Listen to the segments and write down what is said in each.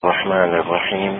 الرحمن الرحيم.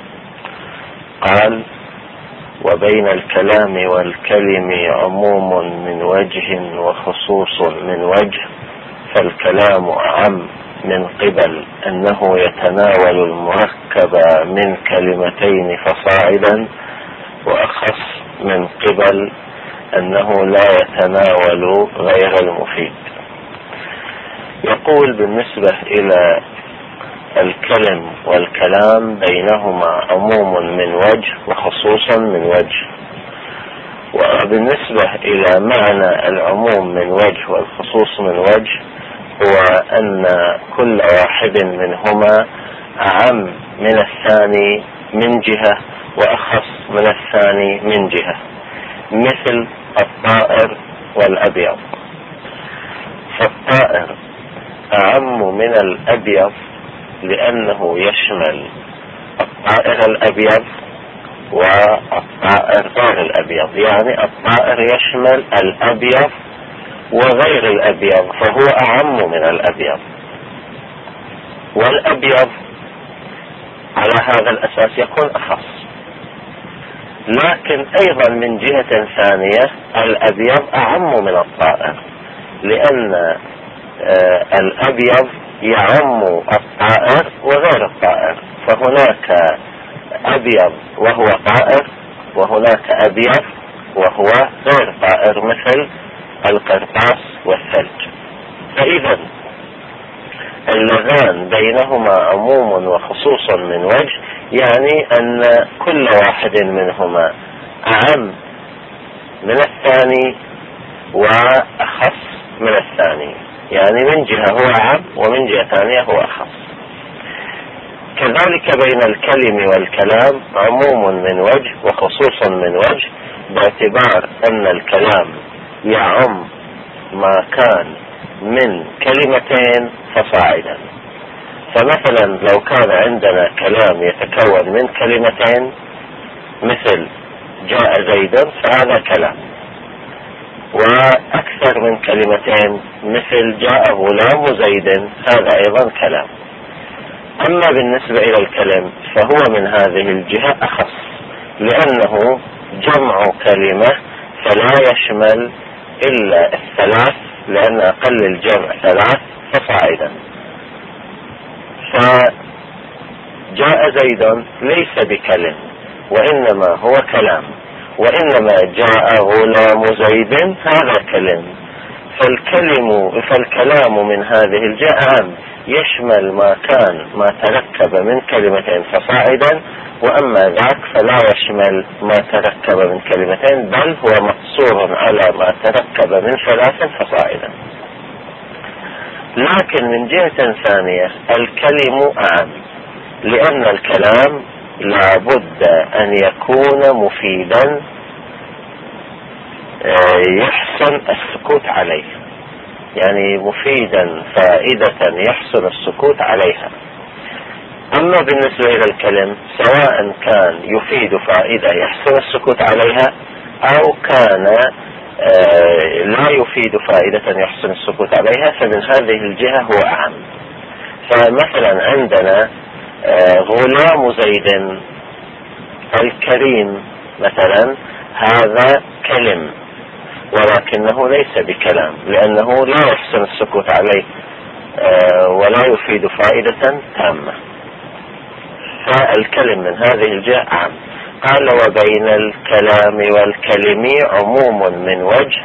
قال: وبين الكلام والكلم عموم من وجه وخصوص من وجه، فالكلام أعم من قبل أنه يتناول المركب من كلمتين فصاعدا، وأخص من قبل أنه لا يتناول غير المفيد. يقول: بالنسبة إلى الكلم والكلام بينهما عموم من وجه وخصوص من وجه. وبالنسبة إلى معنى العموم من وجه والخصوص من وجه، هو أن كل واحد منهما أعم من الثاني من جهة وأخص من الثاني من جهة، مثل الطائر والأبيض. فالطائر أعم من الأبيض لأنه يشمل الطائر الأبيض والطائر غير الأبيض، يعني الطائر يشمل الأبيض وغير الأبيض، فهو أعم من الأبيض. والأبيض على هذا الأساس يكون أخص. لكن أيضا من جهة ثانية الأبيض أعم من الطائر، لأن الأبيض يعم الطائر وغير الطائر، فهناك أبيض وهو طائر، وهناك أبيض وهو غير طائر مثل القرطاس والثلج. فإذا اللذان بينهما عموم وخصوص من وجه، يعني أن كل واحد منهما أعم من الثاني وأخص من الثاني، يعني من جهة هو أعم ومن جهة ثانية هو أخص. كذلك بين الكلم والكلام عموم من وجه وخصوص من وجه، باعتبار أن الكلام يعم ما كان من كلمتين فصاعدا. فمثلا لو كان عندنا كلام يتكون من كلمتين مثل جاء زيد، فهذا كلام. وأكثر من كلمتين مثل جاء غلام زيد، هذا أيضا كلام. أما بالنسبة إلى الكلم فهو من هذه الجهة أخص، لأنه جمع كلمة فلا يشمل إلا الثلاث، لأن أقل الجمع ثلاث فصاعدا. فجاء زيد ليس بكلم وإنما هو كلام، وإنما جاء غلام زيد هذا كلم. فالكلام من هذه الجهة عام، يشمل ما تركب من كلمتين فصاعدا، وأما ذاك فلا يشمل ما تركب من كلمتين، بل هو مقصور على ما تركب من ثلاث فصاعدا. لكن من جهة ثانية الكلم أعم، لأن الكلام لا بد أن يكون مفيدا يحسن السكوت عليه، يعني مفيدا فائدة يحسن السكوت عليها. أما بالنسبة إلى الكلم، سواء كان يفيد فائدة يحسن السكوت عليها أو كان لا يفيد فائدة يحسن السكوت عليها، فمن هذه الجهة هو أعم. فمثلا عندنا غلام زيد الكريم مثلا، هذا كلم ولكنه ليس بكلام، لأنه لا يحسن السكوت عليه ولا يفيد فائدة تامة. فالكلم من هذه الجهة عام. قال: وبين الكلام والكلم عموم من وجه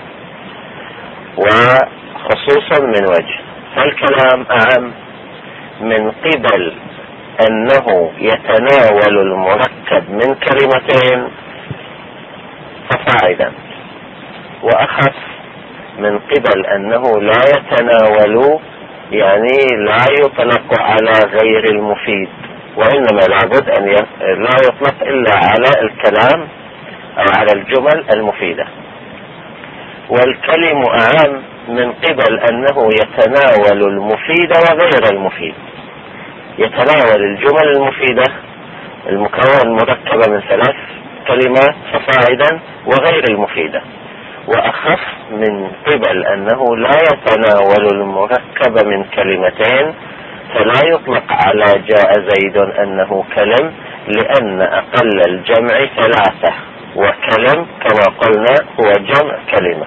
وخصوصا من وجه، فالكلام أعم من قبل أنه يتناول المركب من كلمتين فصاعدا، وأخص من قبل أنه لا يتناول، يعني لا يطلق على غير المفيد، وإنما لابد أن لا يطلق إلا على الكلام أو على الجمل المفيدة. والكلم أعم من قبل أنه يتناول المفيد وغير المفيد، يتناول الجمل المفيدة المركبة من ثلاث كلمات فصاعدا وغير المفيدة، وأخف من قبل أنه لا يتناول المركب من كلمتين فلا يطلق على جاء زيد أنه كلم، لأن أقل الجمع 3، وكلم كما قلنا هو جمع كلمة.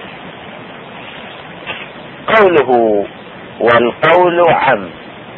قوله والقول عم،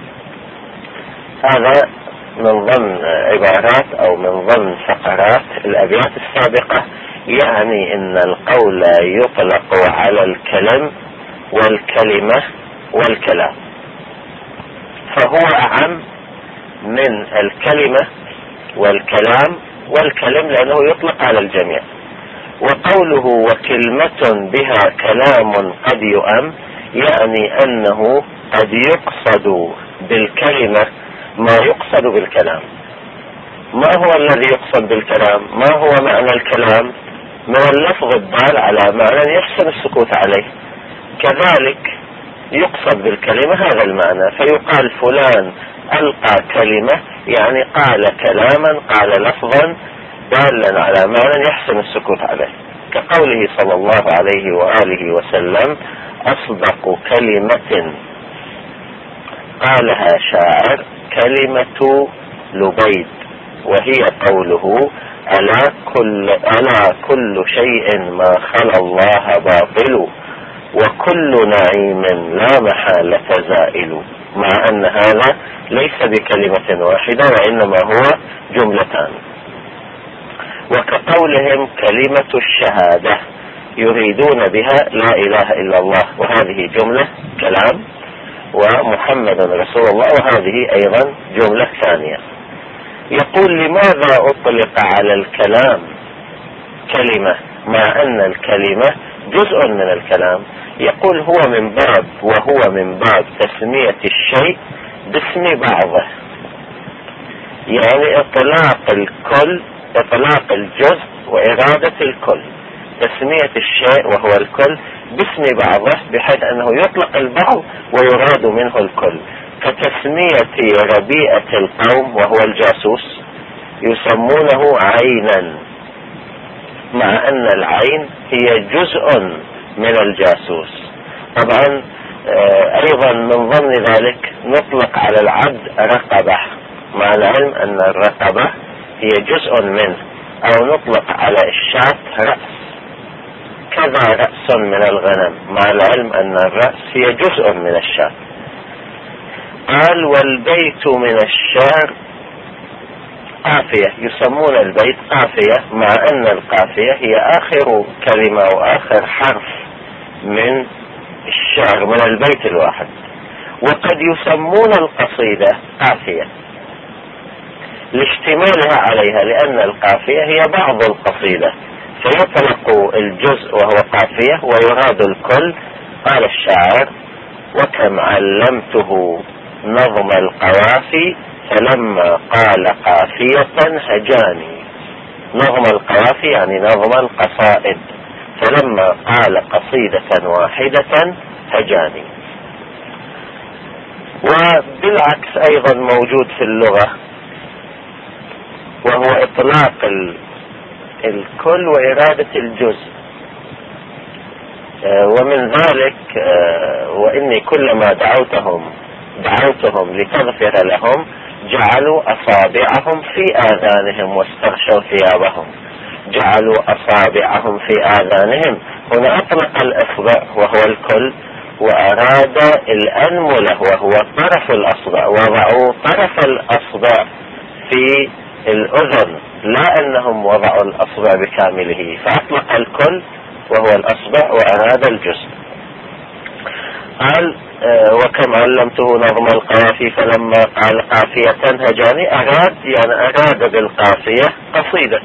هذا من ضمن عبارات أو من ضمن فقرات الأبيات السابقة، يعني إن القول يطلق على الكلم والكلمة والكلام، فهو أعم من الكلمة والكلام والكلم لأنه يطلق على الجميع. وقوله وكلمة بها كلام قد يؤم، يعني أنه قد يقصد بالكلمة ما يقصد بالكلام. ما هو الذي يقصد بالكلام؟ ما هو معنى الكلام؟ من اللفظ الدال على معنى يحسن السكوت عليه، كذلك يقصد بالكلمة هذا المعنى، فيقال فلان ألقى كلمة، يعني قال كلاما، قال لفظا دالا على معنى يحسن السكوت عليه، كقوله صلى الله عليه وآله وسلم أصدق كلمة قالها شاعر كلمة لبيد، وهي قوله ألا كل شيء ما خلا الله باطل، وكل نعيم لا محالة زائل، مع أن هذا ليس بكلمة واحدة وإنما هو جملتان. وكقولهم كلمة الشهادة، يريدون بها لا إله إلا الله، وهذه جملة كلام، ومحمد رسول الله وهذه أيضا جملة ثانية. يقول لماذا أطلق على الكلام كلمة مع أن الكلمة جزء من الكلام؟ يقول وهو من باب تسمية الشيء باسم بعضه، يعني إطلاق الجزء وإرادة الكل، تسمية الشيء وهو الكل باسم بعضه، بحيث أنه يطلق البعض ويراد منه الكل، كتسمية ربيئة القوم وهو الجاسوس يسمونه عينا، مع أن العين هي جزء من الجاسوس. طبعا أيضا من ضمن ذلك نطلق على العبد رقبة، مع العلم أن الرقبة هي جزء منه، أو نطلق على الشاة رأس، كذا رأس من الغنم، مع العلم أن الرأس هي جزء من الشاة. قال والبيت من الشعر قافية، يسمون البيت قافية، مع أن القافية هي آخر كلمة وآخر حرف من الشعر من البيت الواحد. وقد يسمون القصيدة قافية لاشتمالها عليها، لأن القافية هي بعض القصيدة، فيطلق الجزء وهو قافية ويراد الكل. قال الشاعر وكم علمته نظم القوافي فلما قال قافية هجاني. نظم القوافي يعني نظم القصائد، فلما قال قصيدة واحدة هجاني. وبالعكس أيضا موجود في اللغة، وهو إطلاق الكل وإرادة الجزء. ومن ذلك وإني كلما دعوتهم لتغفر لهم جعلوا أصابعهم في آذانهم واستغشوا ثيابهم. جعلوا أصابعهم في آذانهم، هنا أطلق الإصبع وهو الكل، وأراد الأنملة وهو طرف الأصبع، وضعوا طرف الأصبع في الأذن، لا أنهم وضعوا الأصبع بكامله، فأطلق الكل وهو الأصبع وأراد الجزء. قال وكم علمته نظم القوافي فلما قال قافية هجاني، أراد بالقافية قصيدة،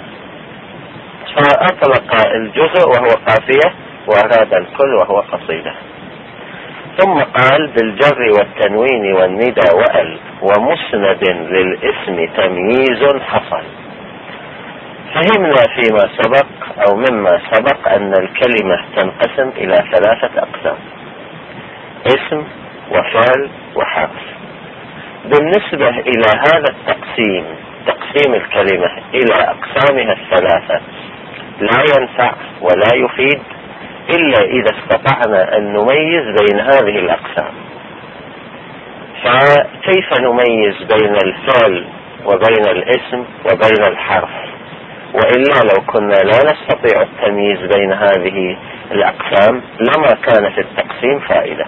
فأطلق الجزء وهو قافية وأراد الكل وهو قصيدة. ثم قال بالجر والتنوين والندى وأل ومسند للاسم تمييز حصل. فهمنا فيما سبق أو مما سبق أن الكلمة تنقسم إلى 3 أقسام: اسم وفعل وحرف. بالنسبة إلى هذا التقسيم، تقسيم الكلمة إلى أقسامها 3، لا ينفع ولا يفيد إلا إذا استطعنا أن نميز بين هذه الأقسام. فكيف نميز بين الفعل وبين الاسم وبين الحرف؟ وإلا لو كنا لا نستطيع التمييز بين هذه الأقسام لما كان في التقسيم فائدة.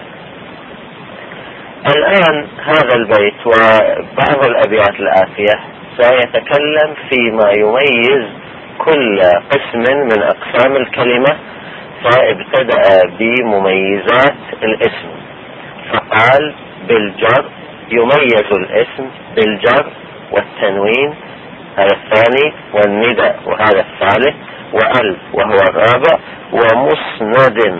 الآن هذا البيت وبعض الأبيات الآتية سيتكلم فيما يميز كل قسم من أقسام الكلمة، فابتدأ بمميزات الاسم فقال: بالجر يميز الاسم بالجر والتنوين، هذا الثاني، والندى وهذا الثالث، وال وهو الرابع، ومسند.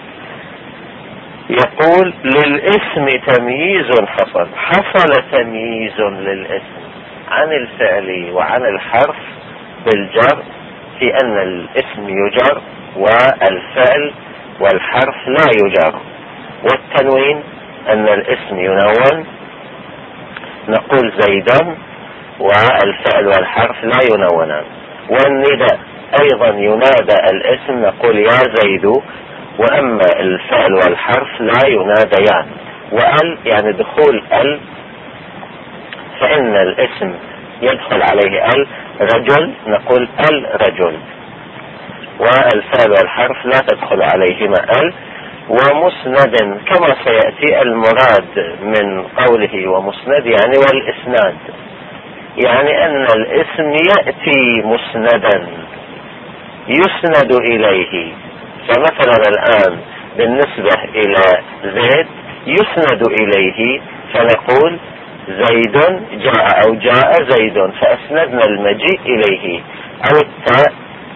يقول: للاسم تمييز حصل تمييز للاسم عن الفعل وعن الحرف بالجر، في ان الاسم يجر والفعل والحرف لا يجر، والتنوين ان الاسم ينون، نقول زيدا والفعل والحرف لا ينونان، والندى ايضا ينادى الاسم نقول يا زيد، واما الفعل والحرف لا يناديان. وال يعني دخول ال، فان الاسم يدخل عليه ال، رجل نقول الرجل، والفعل والحرف لا تدخل عليهما ال. ومسند كما سيأتي المراد من قوله ومسند يعني والاسناد، يعني ان الاسم يأتي مسندا يسند اليه. فمثلا الآن بالنسبة إلى زيد يسند إليه فنقول زيد جاء أو جاء زيد، فأسندنا المجيء إليه. أو التاء،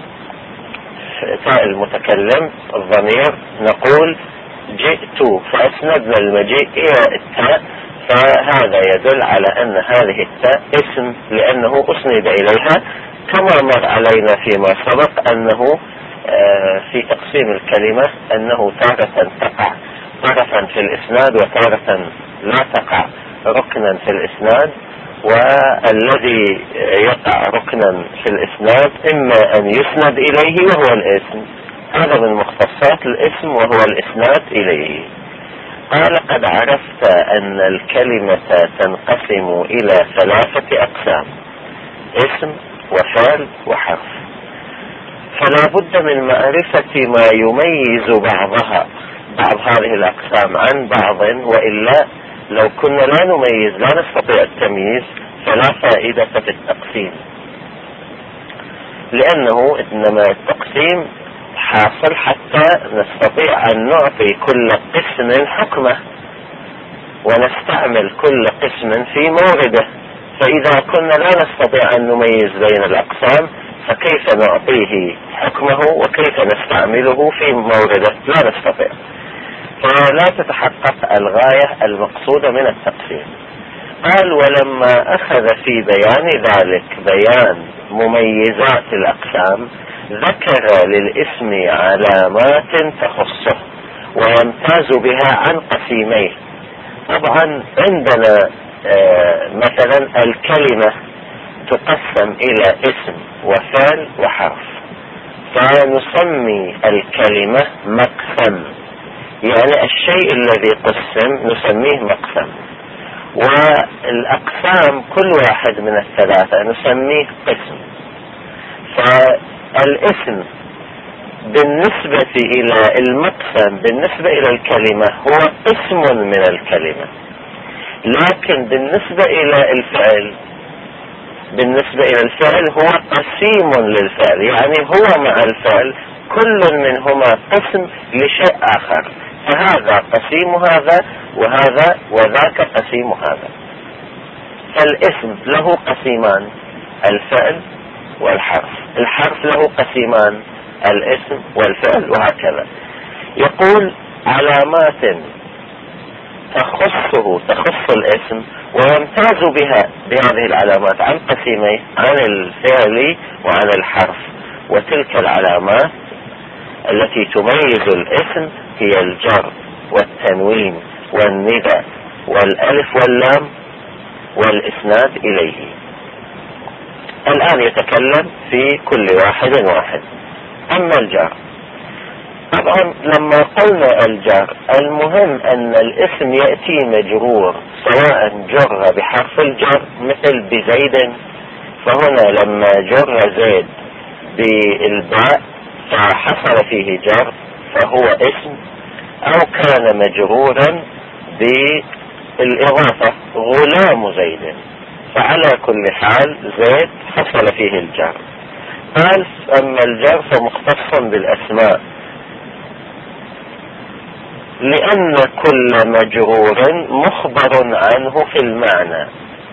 تاء المتكلم الضمير، نقول جئت فأسندنا المجيء إلى التاء، فهذا يدل على أن هذه التاء اسم لأنه أسند إليها، كما مر علينا فيما سبق أنه في تقسيم الكلمة أنه تارة تقع طرفا في الإسناد وتارة لا تقع ركنا في الإسناد، والذي يقع ركنا في الإسناد إما أن يسند إليه وهو الاسم، هذا من مختصات الاسم وهو الإسناد إليه. قال: قد عرفت أن الكلمة تنقسم إلى 3 أقسام: اسم وفعل وحرف، فلا بد من معرفة ما يميز بعض هذه الأقسام عن بعض، وإلا لو كنا لا نميز لا نستطيع التمييز فلا فائدة في التقسيم، لأنه إنما التقسيم حاصل حتى نستطيع أن نعطي كل قسم حكمه ونستعمل كل قسم في مورده. فإذا كنا لا نستطيع أن نميز بين الأقسام فكيف نعطيه حكمه وكيف نستعمله في مورده؟ لا نستطيع، فلا تتحقق الغاية المقصودة من التقسيم. قال: ولما أخذ في بيان ذلك بيان مميزات الأقسام ذكر للاسم علامات تخصه ويمتاز بها عن قسيميه. طبعا عندنا مثلا الكلمة تقسم إلى اسم وفعل وحرف، فنسمي الكلمة مقسم، يعني الشيء الذي قسم نسميه مقسم، والأقسام كل واحد من الثلاثة نسميه قسم. فالاسم بالنسبة إلى المقسم بالنسبة إلى الكلمة هو قسم من الكلمة، لكن بالنسبة إلى الفعل هو قسيم للفعل، يعني هو مع الفعل كل منهما قسم لشيء آخر، فهذا قسيم هذا وهذا وذاك قسيم هذا. فالاسم له قسيمان: الفعل والحرف، الحرف له قسيمان: الاسم والفعل، وهكذا. يقول: علامات تخص الاسم ويمتاز بها بهذه العلامات عن قسيميه، عن الفعل وعن الحرف. وتلك العلامات التي تميز الاسم هي الجر والتنوين والندى والالف واللام والاسناد اليه. الآن يتكلم في كل واحد. أما الجر طبعا لما قلنا الجر المهم ان الاسم يأتي مجرور، سواء جر بحرف الجر مثل بزيد، فهنا لما جر زيد بالباء فحصل فيه جر فهو اسم، او كان مجرورا بالإضافة غلام زيد، فعلى كل حال زيد حصل فيه الجر. قال اما الجر فمختص بالاسماء، لان كل مجرور مخبر عنه في المعنى.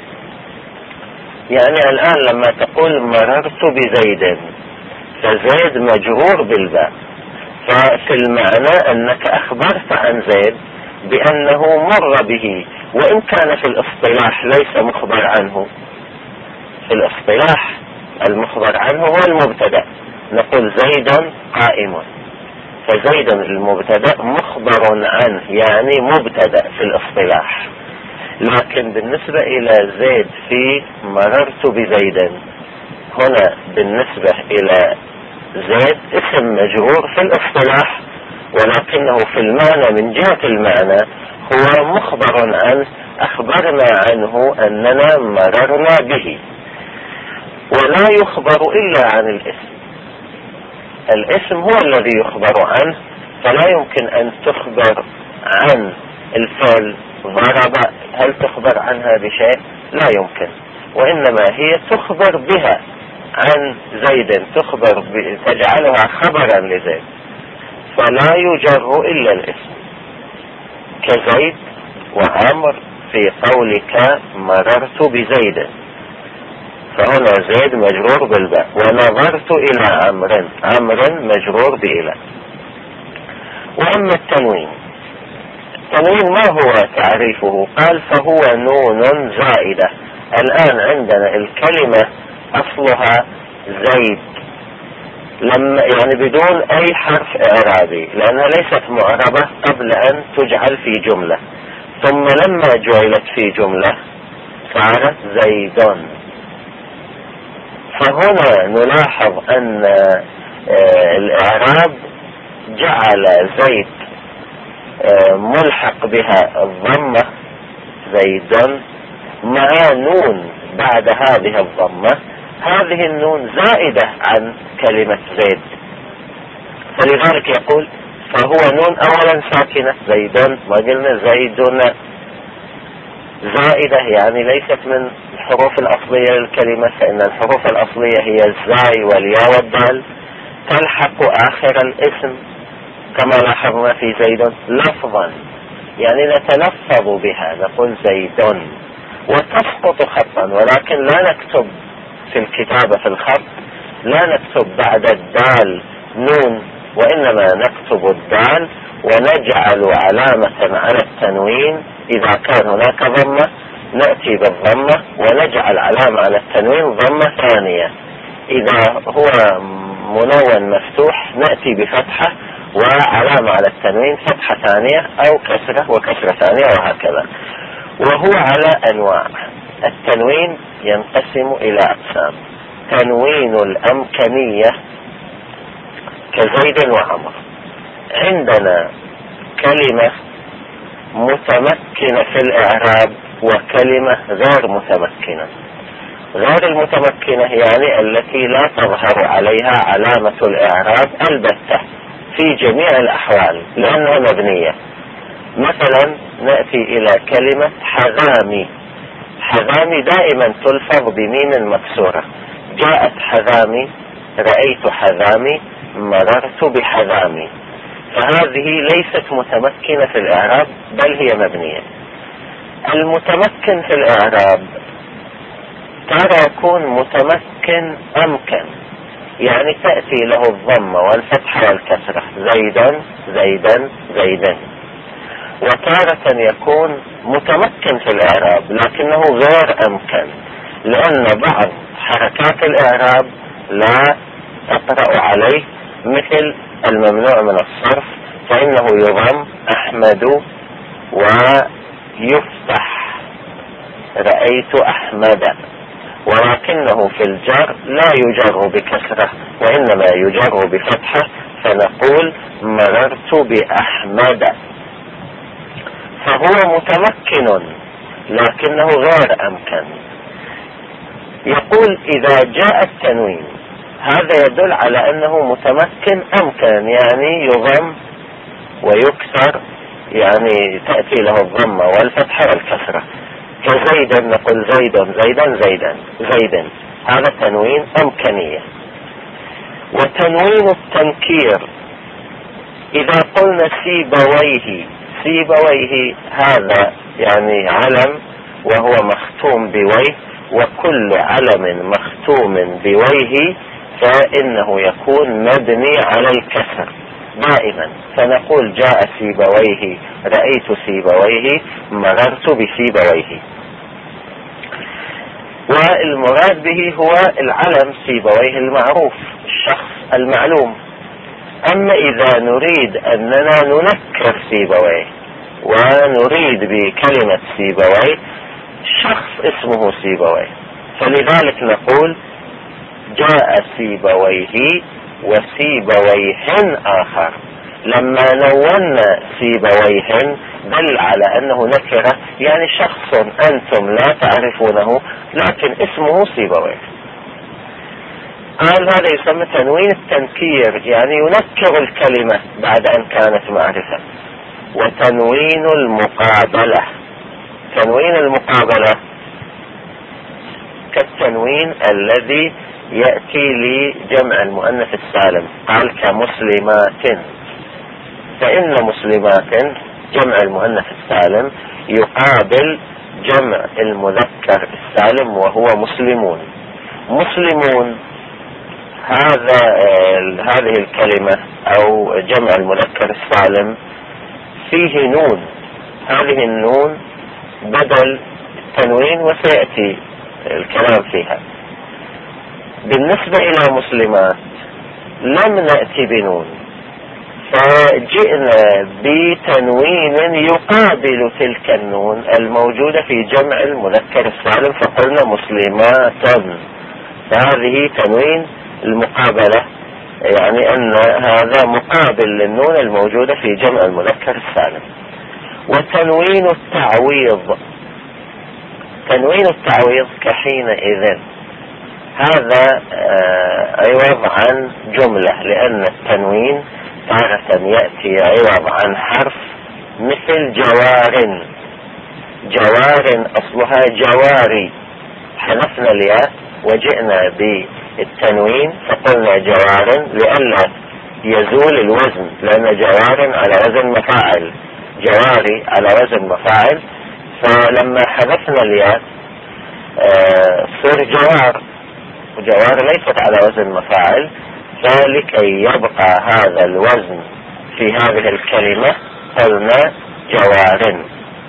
يعني الان لما تقول مررت بزيد فزيد مجرور بالباء، ففي المعنى انك اخبرت عن زيد بانه مر به، وان كان في الاصطلاح ليس مخبر عنه. في الاصطلاح المخبر عنه هو المبتدأ، نقول زيد قائم، فزيد المبتدأ مخبر عنه يعني مبتدأ في الاصطلاح. لكن بالنسبة الى زيد في مررت بزيد، هنا بالنسبة الى زيد اسم مجرور في الاصطلاح، ولكنه في المعنى من جهة المعنى هو مخبر عنه، اخبرنا عنه اننا مررنا به. ولا يخبر الا عن الاسم، الاسم هو الذي يخبر عنه، فلا يمكن ان تخبر عن الفعل ضرب، هل تخبر عنها بشيء؟ لا يمكن، وانما هي تخبر بها عن زيد، تجعلها خبرا لزيد، فلا يجر الا الاسم، كزيد وعمر في قولك مررت بزيد، فهنا زيد مجرور بالباء، ونظرت الى عمر مجرور بإلى. واما التنوين ما هو تعريفه؟ قال فهو نون زائدة. الان عندنا الكلمة اصلها زيد، لما يعني بدون اي حرف اعرابي، لانها ليست معربة قبل ان تجعل في جملة، ثم لما جعلت في جملة صارت زيدون. فهنا نلاحظ ان الاعراب جعل زيد ملحق بها الضمة زيدون مع نون بعد هذه الضمة، هذه النون زائدة عن كلمة زيد، فلذلك يقول فهو نون اولا ساكنة زيدون، ما قلنا زيدون، زائدة يعني ليست من الحروف الأصلية للكلمة، فإن الحروف الأصلية هي الزاي والياء والدال، تلحق آخر الاسم كما لاحظنا في زيد لفظا، يعني نتلفظ بها نقول زيدون، وتسقط خطا، ولكن لا نكتب في الكتابة في الخط، لا نكتب بعد الدال نون، وإنما نكتب الدال ونجعل علامة على التنوين. إذا كان هناك ضمة نأتي بالضمة ونجعل علامة على التنوين ضمة ثانية، إذا هو منون مفتوح نأتي بفتحة وعلامة على التنوين فتحة ثانية أو كسرة وكسرة ثانية وهكذا. وهو على أنواع. التنوين ينقسم إلى أقسام: تنوين الأمكنية كزيد وعمر. عندنا كلمة متمكنة في الإعراب وكلمة غير متمكنة. غير المتمكنة يعني التي لا تظهر عليها علامة الإعراب البتة في جميع الأحوال لأنها مبنية. مثلا نأتي إلى كلمة حذامي. حذامي دائما تلفظ بميم مكسورة، جاءت حذامي، رأيت حذامي، مررت بحذامي، فهذه ليست متمكنة في الإعراب بل هي مبنية. المتمكن في الإعراب ترى يكون متمكن أمكن، يعني تأتي له الضمة والفتحة والكسرة زيدا زيدا زيدا. وتارة يكون متمكن في الإعراب لكنه غير أمكن، لأن بعض حركات الإعراب لا تقرأ عليه، مثل الممنوع من الصرف فإنه يضم أحمد ويفتح رأيت أحمد، ولكنه في الجر لا يجر بكسرة وإنما يجر بفتحة، فنقول مررت بأحمد، فهو متمكن لكنه غير أمكن. يقول إذا جاء التنوين هذا يدل على أنه متمكن أمكن، يعني يضم ويكسر، يعني تأتي له الضمة والفتحة والكسرة. كزيدا نقول زيد، زيدا زيدا زيدا، هذا تنوين أمكنية. وتنوين التنكير إذا قلنا سيبويه، سيبويه هذا يعني علم وهو مختوم بويه، وكل علم مختوم بويه فإنه يكون مبني على الكسر دائما. فنقول جاء سيبويه، رأيت سيبويه، مررت بسيبويه. والمراد به هو العلم سيبويه المعروف، الشخص المعلوم. أما إذا نريد أننا ننكر سيبويه ونريد بكلمة سيبويه شخص اسمه سيبويه، فلذلك نقول جاء سيبويه وسيبويهن آخر. لما نوّنا سيبويهن دل على أنه نكرة، يعني شخص أنتم لا تعرفونه لكن اسمه سيبويه. قال هذا يسمى تنوين التنكير، يعني ينكر الكلمة بعد أن كانت معرفة. وتنوين المقابلة، تنوين المقابلة كالتنوين الذي يأتي لجمع المؤنث السالم، قال كمسلمات، فإن مسلمات جمع المؤنث السالم يقابل جمع المذكر السالم وهو مسلمون. مسلمون هذه الكلمة أو جمع المذكر السالم فيه نون، هذه النون بدل التنوين وسيأتي الكلام فيها. بالنسبة إلى مسلمات لم نأتي بنون، فجئنا بتنوين يقابل تلك النون الموجودة في جمع المذكر السالم فقلنا مسلمات، فهذه تنوين المقابلة، يعني أن هذا مقابل للنون الموجودة في جمع المذكر السالم. وتنوين التعويض، تنوين التعويض كحينئذ، هذا عوض عن جملة، لأن التنوين تارة يأتي عوض عن حرف، مثل جوار، جوار أصلها جواري، حذفنا الياء وجئنا بالتنوين فقلنا جوار لئلا يزول الوزن، لأن جوار على وزن مفاعل، جواري على وزن مفاعل، فلما حذفنا الياء صار جوار، وجوار ليست على وزن مفاعل، فلكي يبقى هذا الوزن في هذه الكلمة قلنا جوار.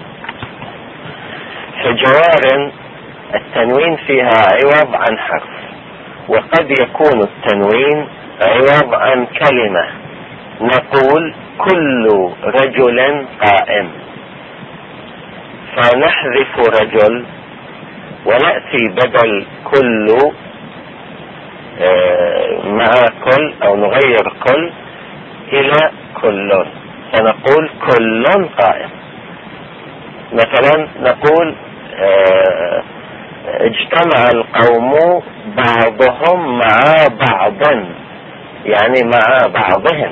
فجوار التنوين فيها عوض عن حرف، وقد يكون التنوين عوض عن كلمة، نقول كل رجل قائم، فنحذف رجل ونأتي بدل كل مع كل أو نغير كل إلى كل، فنقول كل قائم. مثلا نقول اجتمع القوم بعضهم مع بعض، يعني مع بعضهم،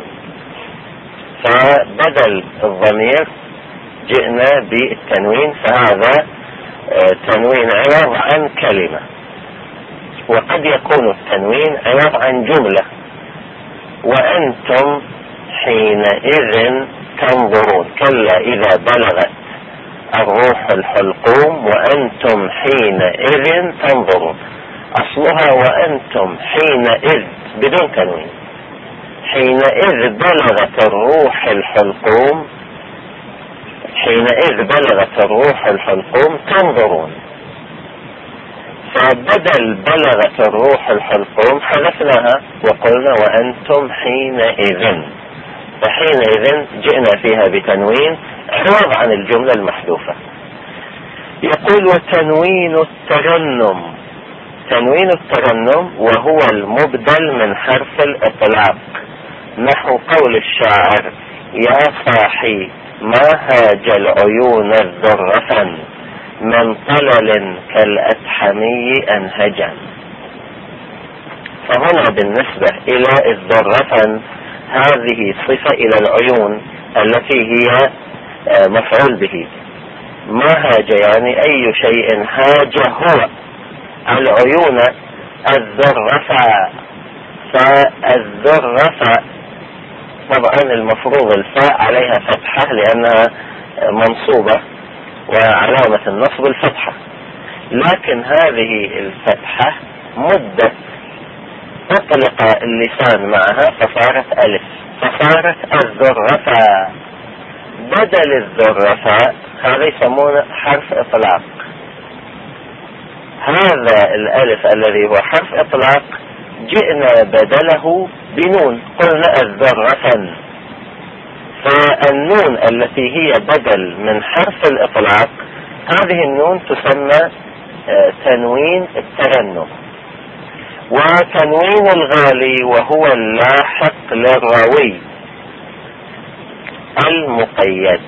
فبدل الضمير جئنا بالتنوين، فهذا تنوين عوض عن كلمة. وقد يكون التنوين عوض عن جملة، وأنتم حينئذ تنظرون، كلا إذا بلغت الروح الحلقوم وأنتم حينئذ تنظرون، أصلها وأنتم حينئذ بدون تنوين، حينئذ بلغت الروح الحلقوم، حينئذ بلغت الروح الحلقوم تنظرون، فبدل بلغت الروح الحلقوم حذفناها وقلنا وأنتم حينئذ، فحينئذ جئنا فيها بتنوين عوض عن الجملة المحذوفة. يقول وتنوين الترنم، تنوين الترنم وهو المبدل من حرف الإطلاق، نحو قول الشاعر: يا صاحي ما هاج العيون الذرة، من طلل كالأتحمي أنهجا. فهنا بالنسبة إلى الذرة هذه صفة إلى العيون التي هي مفعول به. ما هاج يعني أي شيء هاج هو العيون الذرة. فالذرة طبعا المفروض الفاء عليها فتحة لأنها منصوبة وعلامة النصب الفتحة، لكن هذه الفتحة مدت أطلق اللسان معها فصارت ألف، فصارت الذرة. بدل الذرة هذا يسمونه حرف إطلاق. هذا الألف الذي هو حرف إطلاق جئنا بدله بنون، قلنا الذرة. فالنون التي هي بدل من حرف الإطلاق هذه النون تسمى تنوين الترنم. وتنوين الغالي وهو اللاحق للراوي المقيد.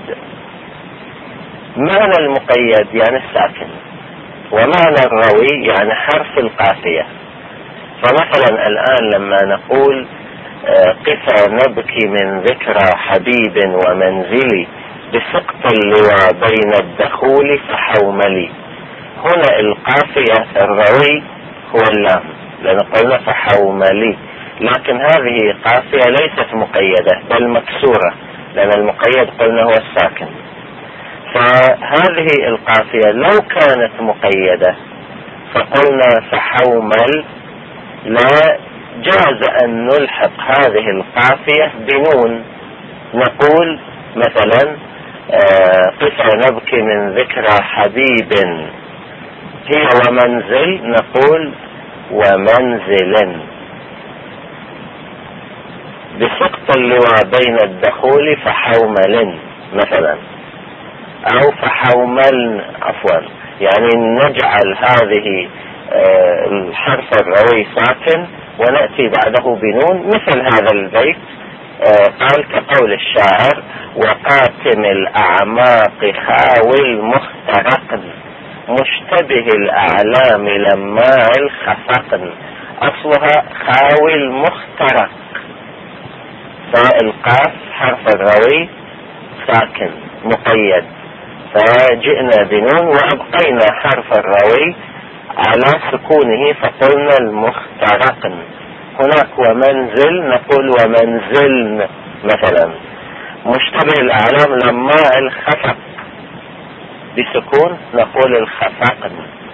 معنى المقيد يعني الساكن، ومعنى الراوي يعني حرف القافية. فمثلا الآن لما نقول قفا نبكي من ذكرى حبيب ومنزلي، بسقط اللواء بين الدخول فحوملي، هنا القافية الراوي هو اللام لأن قلنا فحوملي، لكن هذه قافية ليست مقيدة بل مكسورة لأن المقيد قلنا هو الساكن. فهذه القافية لو كانت مقيدة فقلنا فحومل، لا جاز أن نلحق هذه القافية بنون، نقول مثلا قفا نبكي من ذكرى حبيب هي ومنزل، نقول ومنزل. بسقط اللواء بين الدخول فحومل مثلا، أو فحومل عفوا، يعني نجعل هذه الحرف الروي ساكن ونأتي بعده بنون مثل هذا البيت. قال كقول الشاعر: وقاتم الأعماق خاوي مخترق، مشتبه الأعلام لماع الخفق. أصلها خاوي المخترق، فالقاف حرف الروي ساكن مقيد، فجئنا بنون وأبقينا حرف الروي على سكونه فقلنا المخترق. هناك ومنزل نقول ومنزل مثلا. مشتبه الأعلام لماع الخفق، بسكون نقول الخفق،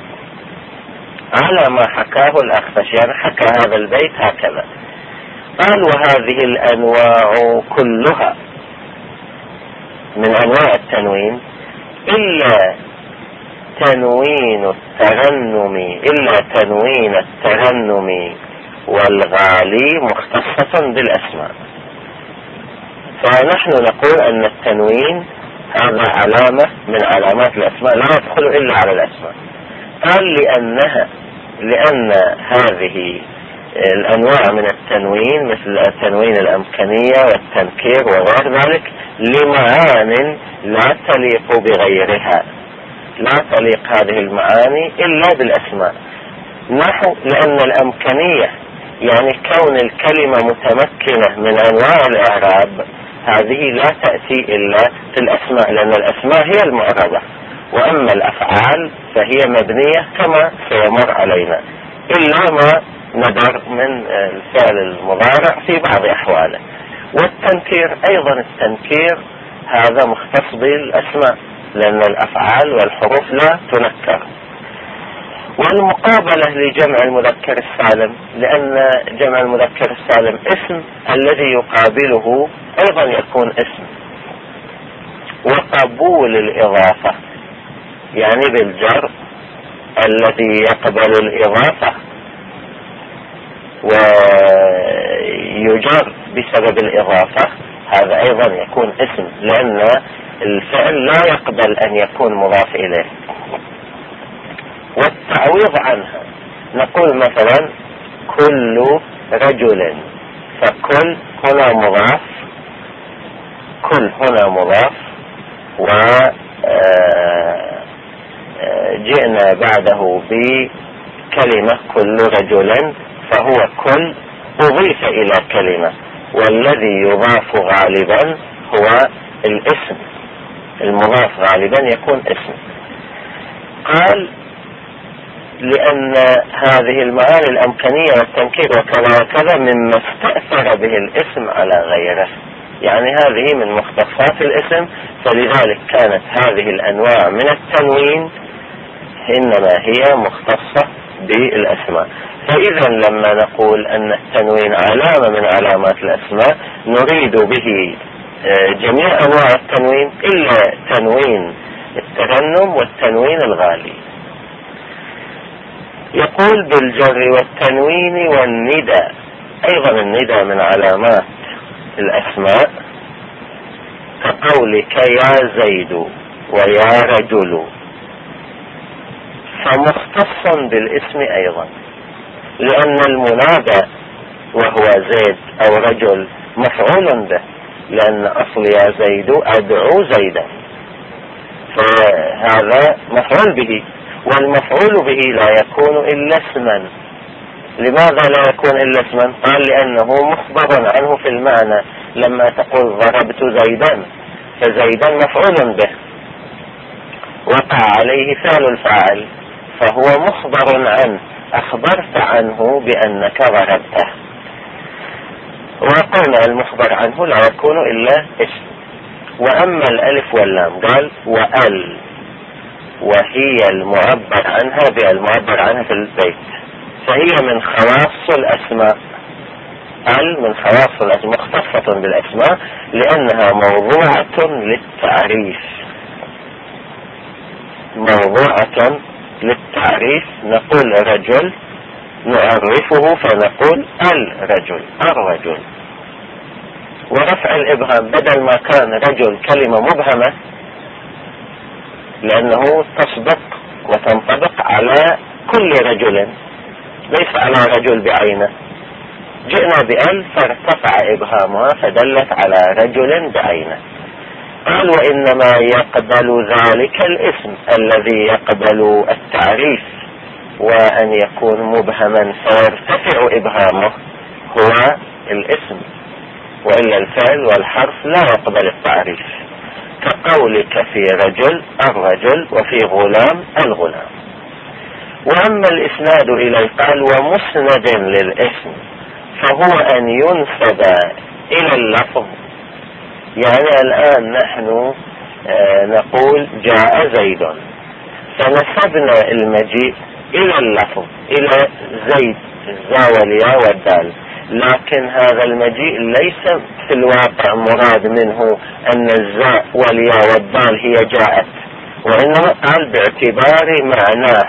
على ما حكاه الأخفش، يعني حكى هذا البيت هكذا. قال: وهذه الأنواع كلها من أنواع التنوين إلا تنوين الترنم والغالي مختصة بالأسماء. فنحن نقول أن التنوين هذا علامة من علامات الأسماء لا يدخل إلا على الأسماء. قال لأن هذه الأنواع من التنوين مثل التنوين الأمكنية والتنكير وغير ذلك لمعان لا تليق بغيرها، لا تليق هذه المعاني إلا بالأسماء. نحو لأن الأمكنية يعني كون الكلمة متمكنة من أنواع الإعراب، هذه لا تأتي إلا في الأسماء لأن الأسماء هي المعربة، وأما الأفعال فهي مبنية كما سيمر علينا إلا ما ندر من الفعل المضارع في بعض أحواله. والتنكير أيضا، التنكير هذا مختص بالأسماء لأن الأفعال والحروف لا تنكر. والمقابلة لجمع المذكر السالم، لأن جمع المذكر السالم اسم الذي يقابله أيضا يكون اسم. وقبول الإضافة يعني بالجر الذي يقبل الإضافة ويجر بسبب الإضافة، هذا أيضا يكون اسم لأن الفعل لا يقبل أن يكون مضاف إليه. والتعويض عنها نقول مثلا كل رجل، فكل هنا مضاف، كل هنا مضاف، وجئنا بعده بكلمة كل رجل، فهو كل أضيف إلى كلمة، والذي يضاف غالبا هو الاسم، المضاف غالبا يكون اسم. قال لأن هذه المعاني الأمكانية والتنكير وكذا وكذا مما استأثر به الاسم على غيره، يعني هذه من مختصات الاسم، فلذلك كانت هذه الأنواع من التنوين إنما هي مختصة بالأسماء. فإذا لما نقول أن التنوين علامة من علامات الأسماء نريد به جميع أنواع التنوين إلا تنوين الترنم والتنوين الغالي. يقول بالجر والتنوين والندى، أيضا الندى من علامات الأسماء، كقولك يا زيد ويا رجل، فمختص بالاسم أيضا، لأن المنادى وهو زيد أو رجل مفعول به، لأن أصل يا زيد أدعو زيدا، فهذا مفعول به، والمفعول به لا يكون إلا اسما. لماذا لا يكون إلا اسما؟ قال لأنه مخبر عنه في المعنى، لما تقول ضربت زيدا فزيدا مفعول به وقع عليه فعل الفاعل، فهو مخبر عنه، أخبرت عنه بأنك ضربته. وقلنا المخبر عنه لا يكون إلا اسم. وأما الألف واللام قال وأل، وهي المعبر عنها بالمعبر عنها في البيت، فهي من خواص الأسماء. أل من خواص الأسماء، مختصة بالأسماء لأنها موضوعة للتعريف، موضوعة للتعريف. نقول رجل نعرفه فنقول الرجل، الرجل. ورفع الإبهام بدل ما كان رجل كلمة مبهمة لأنه تصدق وتنطبق على كل رجل ليس على رجل بعينه، جئنا بأل فارتفع إبهامها فدلت على رجل بعينه. قال وإنما يقبل ذلك الاسم الذي يقبل التعريف وأن يكون مبهما فيرتفع إبهامه هو الاسم، وإلا الفعل والحرف لا يقبل التعريف، كقولك في رجل الرجل وفي غلام الغلام. وأما الإسناد إليه قال ومسند للاسم، فهو أن ينسب إلى اللفظ. يعني الآن نحن نقول جاء زيد، فنسبنا المجيء إلى اللفظ، إلى زيد الزا والياء والدال، لكن هذا المجيء ليس في الواقع مراد منه أن الزاء والياء والدال هي جاءت، وإنما قال باعتبار معناه،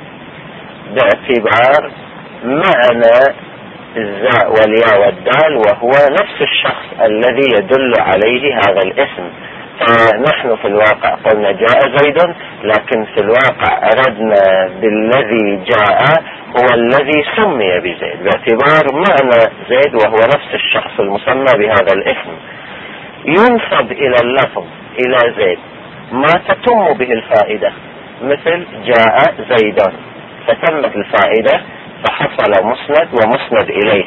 باعتبار معنى الزاء والياء والدال، وهو نفس الشخص الذي يدل عليه هذا الاسم. فنحن في الواقع قلنا جاء زيد، لكن في الواقع أردنا بالذي جاء هو الذي سمي بزيد باعتبار معنى زيد وهو نفس الشخص المسمى بهذا الاسم. ينسب إلى اللفظ إلى زيد ما تتم به الفائدة، مثل جاء زيد فتمت الفائدة فحصل مسند ومسند إليه،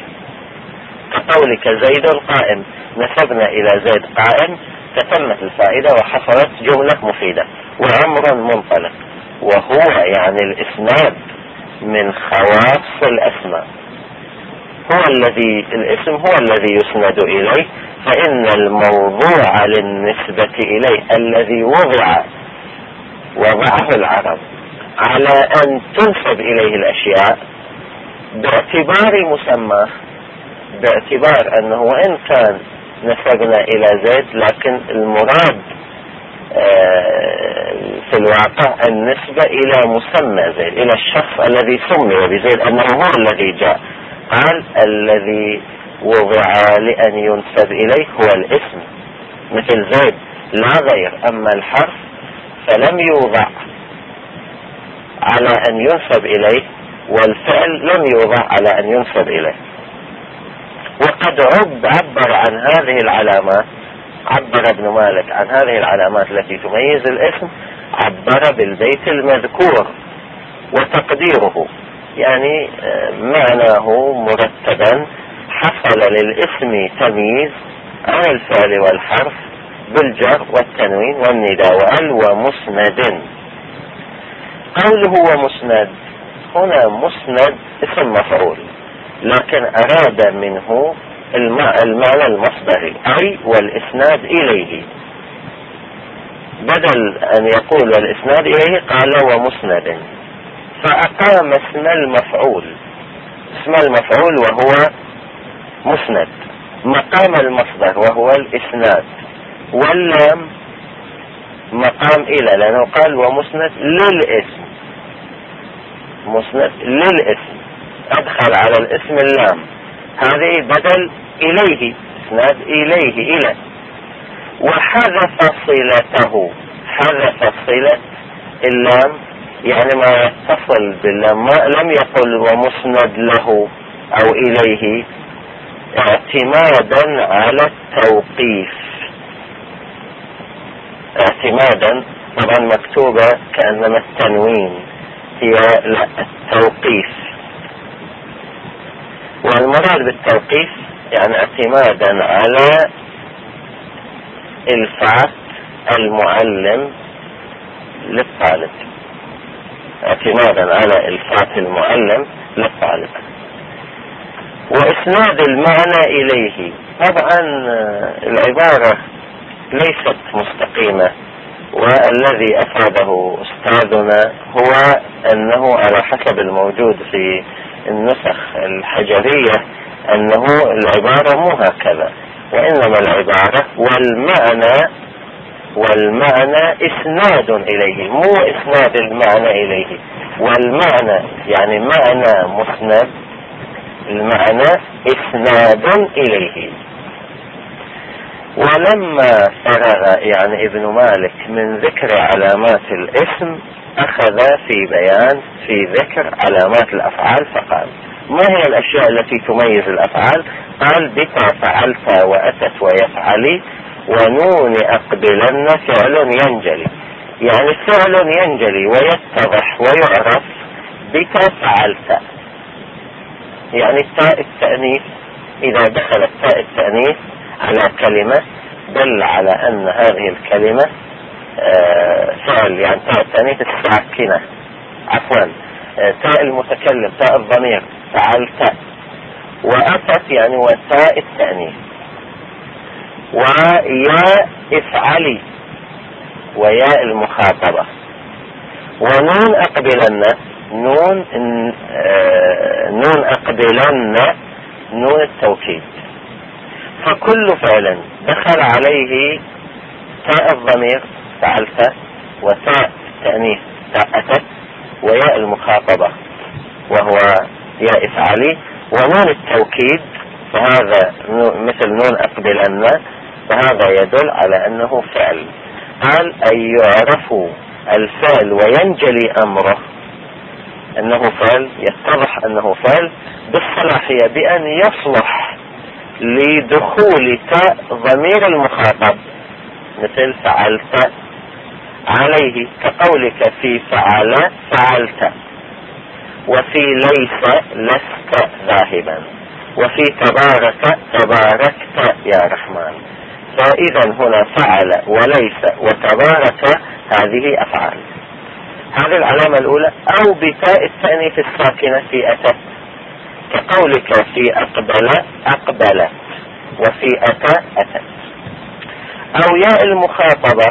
كقولك زيد القائم، نسبنا إلى زيد قائم فتمت الفائدة وحصلت جملة مفيدة. وأمر منطلق، وهو يعني الإسناد من خواص الأسماء، هو الذي الاسم هو الذي يسند إليه، فإن الموضوع للنسبة إليه الذي وضعه العرب على أن تنسب إليه الأشياء باعتبار مسماه، باعتبار أنه وإن كان نسبنا إلى زيد لكن المراد في الواقع النسبة إلى مسمى زيد، إلى الشخص الذي سمي بزيد أنه هو الذي جاء. قال الذي وضع لأن ينسب إليه هو الاسم مثل زيد لا غير، أما الحرف فلم يوضع على أن ينسب إليه، والفعل لم يوضع على أن ينسب إليه. وقال وقد عبر عن هذه العلامات، عبر ابن مالك عن هذه العلامات التي تميز الاسم، عبر بالبيت المذكور وتقديره، يعني معناه مرتبا: حصل للاسم تمييز عن الفعل والحرف بالجر والتنوين والنداء وال ومسند. قوله ومسند، هنا مسند اسم مفعول، لكن أراد منه المعنى المصدري، أي والإسناد إليه. بدل أن يقول والإسناد إليه قال ومسند، فأقام اسم المفعول، اسم المفعول وهو مسند، مقام المصدر وهو الإسناد، واللام مقام إلى، لأنه قال ومسند للاسم، مسند للاسم، أدخل على الاسم اللام، هذه بدل إليه، إسناد إليه إلى. وحذف صلته، حذف صلة اللام، يعني ما يتصل باللام، ما لم يقل ومسند له أو إليه، اعتمادا على التوقيف، اعتمادا، طبعا مكتوبة كأنما التنوين، هي لا التوقيف، والمراد بالتوقيف يعني اعتمادا على الفات المعلم للطالب، اعتمادا على الفات المعلم للطالب. وإسناد المعنى إليه، طبعا العبارة ليست مستقيمة، والذي أفاده أستاذنا هو أنه على حسب الموجود في النسخ الحجرية أنه العبارة مو هكذا، وإنما العبارة والمعنى إسناد إليه، مو إسناد المعنى إليه، والمعنى يعني معنى مسند، المعنى إسناد إليه. ولما فرغ يعني ابن مالك من ذكر علامات الاسم، أخذ في ذكر علامات الأفعال، فقال: ما هي الأشياء التي تميز الأفعال؟ قال: بك فعلت وأتت ويفعلي ونون أقبلن فعل ينجلي، يعني فعل ينجلي ويتضح ويعرف بك فعلت، يعني تاء التأنيث، إذا دخلت تاء التأنيث على كلمة دل على أن هذه الكلمة فعل، يعني تاء التأنيث الساكنة، عفوا تاء المتكلم، تاء الضمير، فعلت. وأتت يعني وتاء التأنيث. وياء افعلي، وياء المخاطبة. ونون أقبلن، نون أقبلن، نون التوكيد. فكل فعل دخل عليه تاء الضمير فعلت، وتاء التأنيث تاء أتت، وياء المخاطبة وهو ياء افعلي، ونون التوكيد فهذا مثل نون أقبلن، فهذا يدل على أنه فعل. قال: أن يعرف الفعل وينجلي أمره، أنه فعل، يتضح أنه فعل بالصلاحية بأن يصلح لدخول تاء ضمير المخاطب، مثل فعلت عليه، كقولك في فعل فعلت، وفي ليس لست ذاهبا، وفي تبارك تباركت يا رحمن. فإذا هنا فعل وليس وتبارك هذه أفعال. هذه العلامة الأولى. أو بتاء التأنيث الساكنة في أتت، كقولك في أقبل أقبلت، وفي أتى أتت. أو ياء المخاطبة،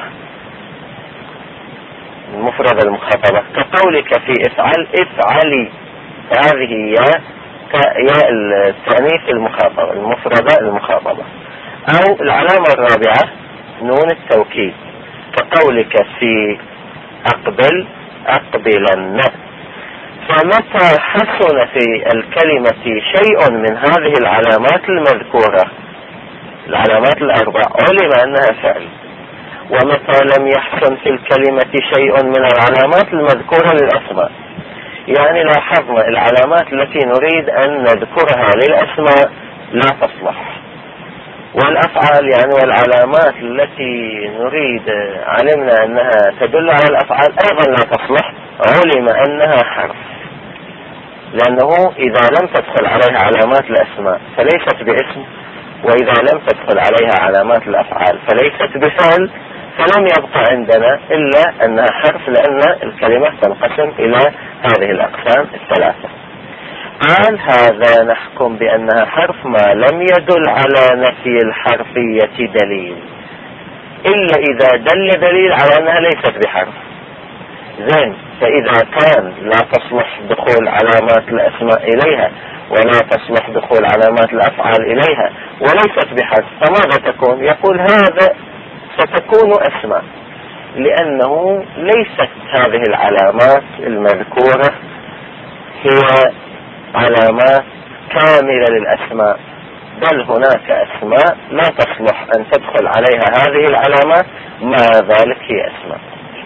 المفردة المخاطبة، كقولك في افعل افعلي، هذه ياء التأنيث المخاطبة، المفردة المخاطبة. أو العلامة الرابعة نون التوكيد، كقولك في أقبل أقبلن. فمتى حصل في الكلمة شيء من هذه العلامات المذكورة، العلامات الأربع، علم أنها فعل. ومتى لم يحصل في الكلمة شيء من العلامات المذكورة للأسماء، يعني لاحظنا العلامات التي نريد أن نذكرها للأسماء لا تصلح. والأفعال يعني والعلامات التي نريد علمنا أنها تدل على الأفعال أيضا لا تصلح، علم أنها حرف، لأنه إذا لم تدخل عليها علامات الأسماء فليست باسم، وإذا لم تدخل عليها علامات الأفعال فليست بفعل، فلم يبقى عندنا إلا أنها حرف، لأن الكلمة تنقسم إلى هذه الأقسام الثلاثة. قال هذا نحكم بأنها حرف ما لم يدل على نفي الحرفية دليل، إلا إذا دل دليل على أنها ليست بحرف. زين، فإذا كان لا تصلح دخول علامات الأسماء إليها ولا تصلح دخول علامات الأفعال إليها وليست بحرف، فماذا تكون؟ يقول هذا ستكون أسماء، لأنه ليست هذه العلامات المذكورة هي علامات كاملة للأسماء، بل هناك أسماء لا تصلح أن تدخل عليها هذه العلامات، مع ذلك هي أسماء.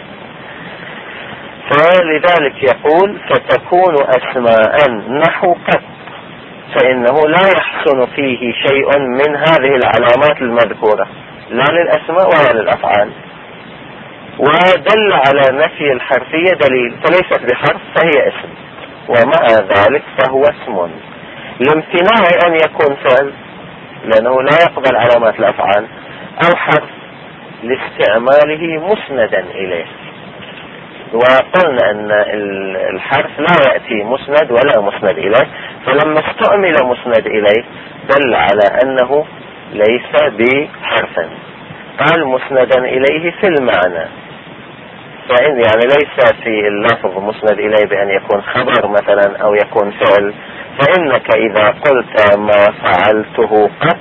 فلذلك يقول فتكون أسماء نحو قط، فإنه لا يحسن فيه شيء من هذه العلامات المذكورة، لا للأسماء ولا للأفعال، ودل على نفي الحرفية دليل، فليست بحرف فهي اسم، ومع ذلك فهو اسم لامتناع أن يكون فعل، لأنه لا يقبل علامات الأفعال، أو حرف لاستعماله مسندا إليه. وقلنا أن الحرف لا يأتي مسند ولا مسند إليه، فلما استعمل مسند إليه دل على أنه ليس بحرف. قال مسندا إليه في المعنى، فإن يعني ليس في اللفظ مسند إليه بأن يكون خبر مثلا أو يكون فعل، فإنك إذا قلت ما فعلته قط،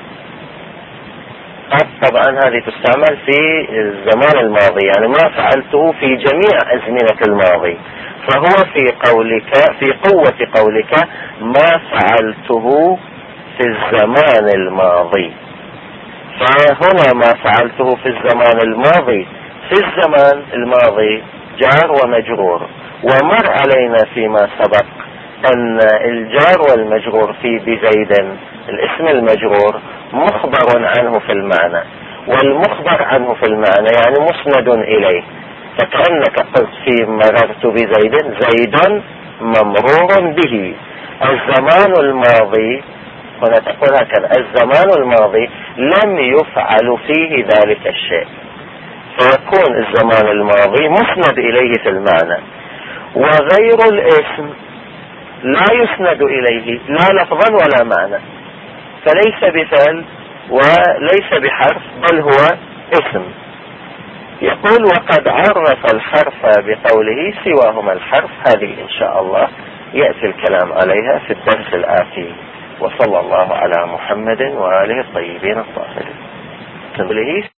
طبعا هذه تستعمل في الزمان الماضي، يعني ما فعلته في جميع أزمنة الماضي، فهو في قوة قولك ما فعلته في الزمان الماضي. فهنا ما فعلته في الزمان الماضي، في الزمان الماضي جار ومجرور، ومر علينا فيما سبق أن الجار والمجرور في بزيد الاسم المجرور مخبر عنه في المعنى، والمخبر عنه في المعنى يعني مسند إليه، فكأنك قلت في مررت بزيد زيد ممرور به. الزمان الماضي هنا تقول هكذا الزمان الماضي لم يفعل فيه ذلك الشيء، فيكون الزمان الماضي مسند إليه في المعنى. وغير الاسم لا يسند إليه لا لفظا ولا معنى، فليس بفعل وليس بحرف بل هو اسم. يقول وقد عرف الحرف بقوله سواهما الحرف. هذه إن شاء الله يأتي الكلام عليها في الدرس الآتي. وصلى الله على محمد وآله الطيبين الطاهرين.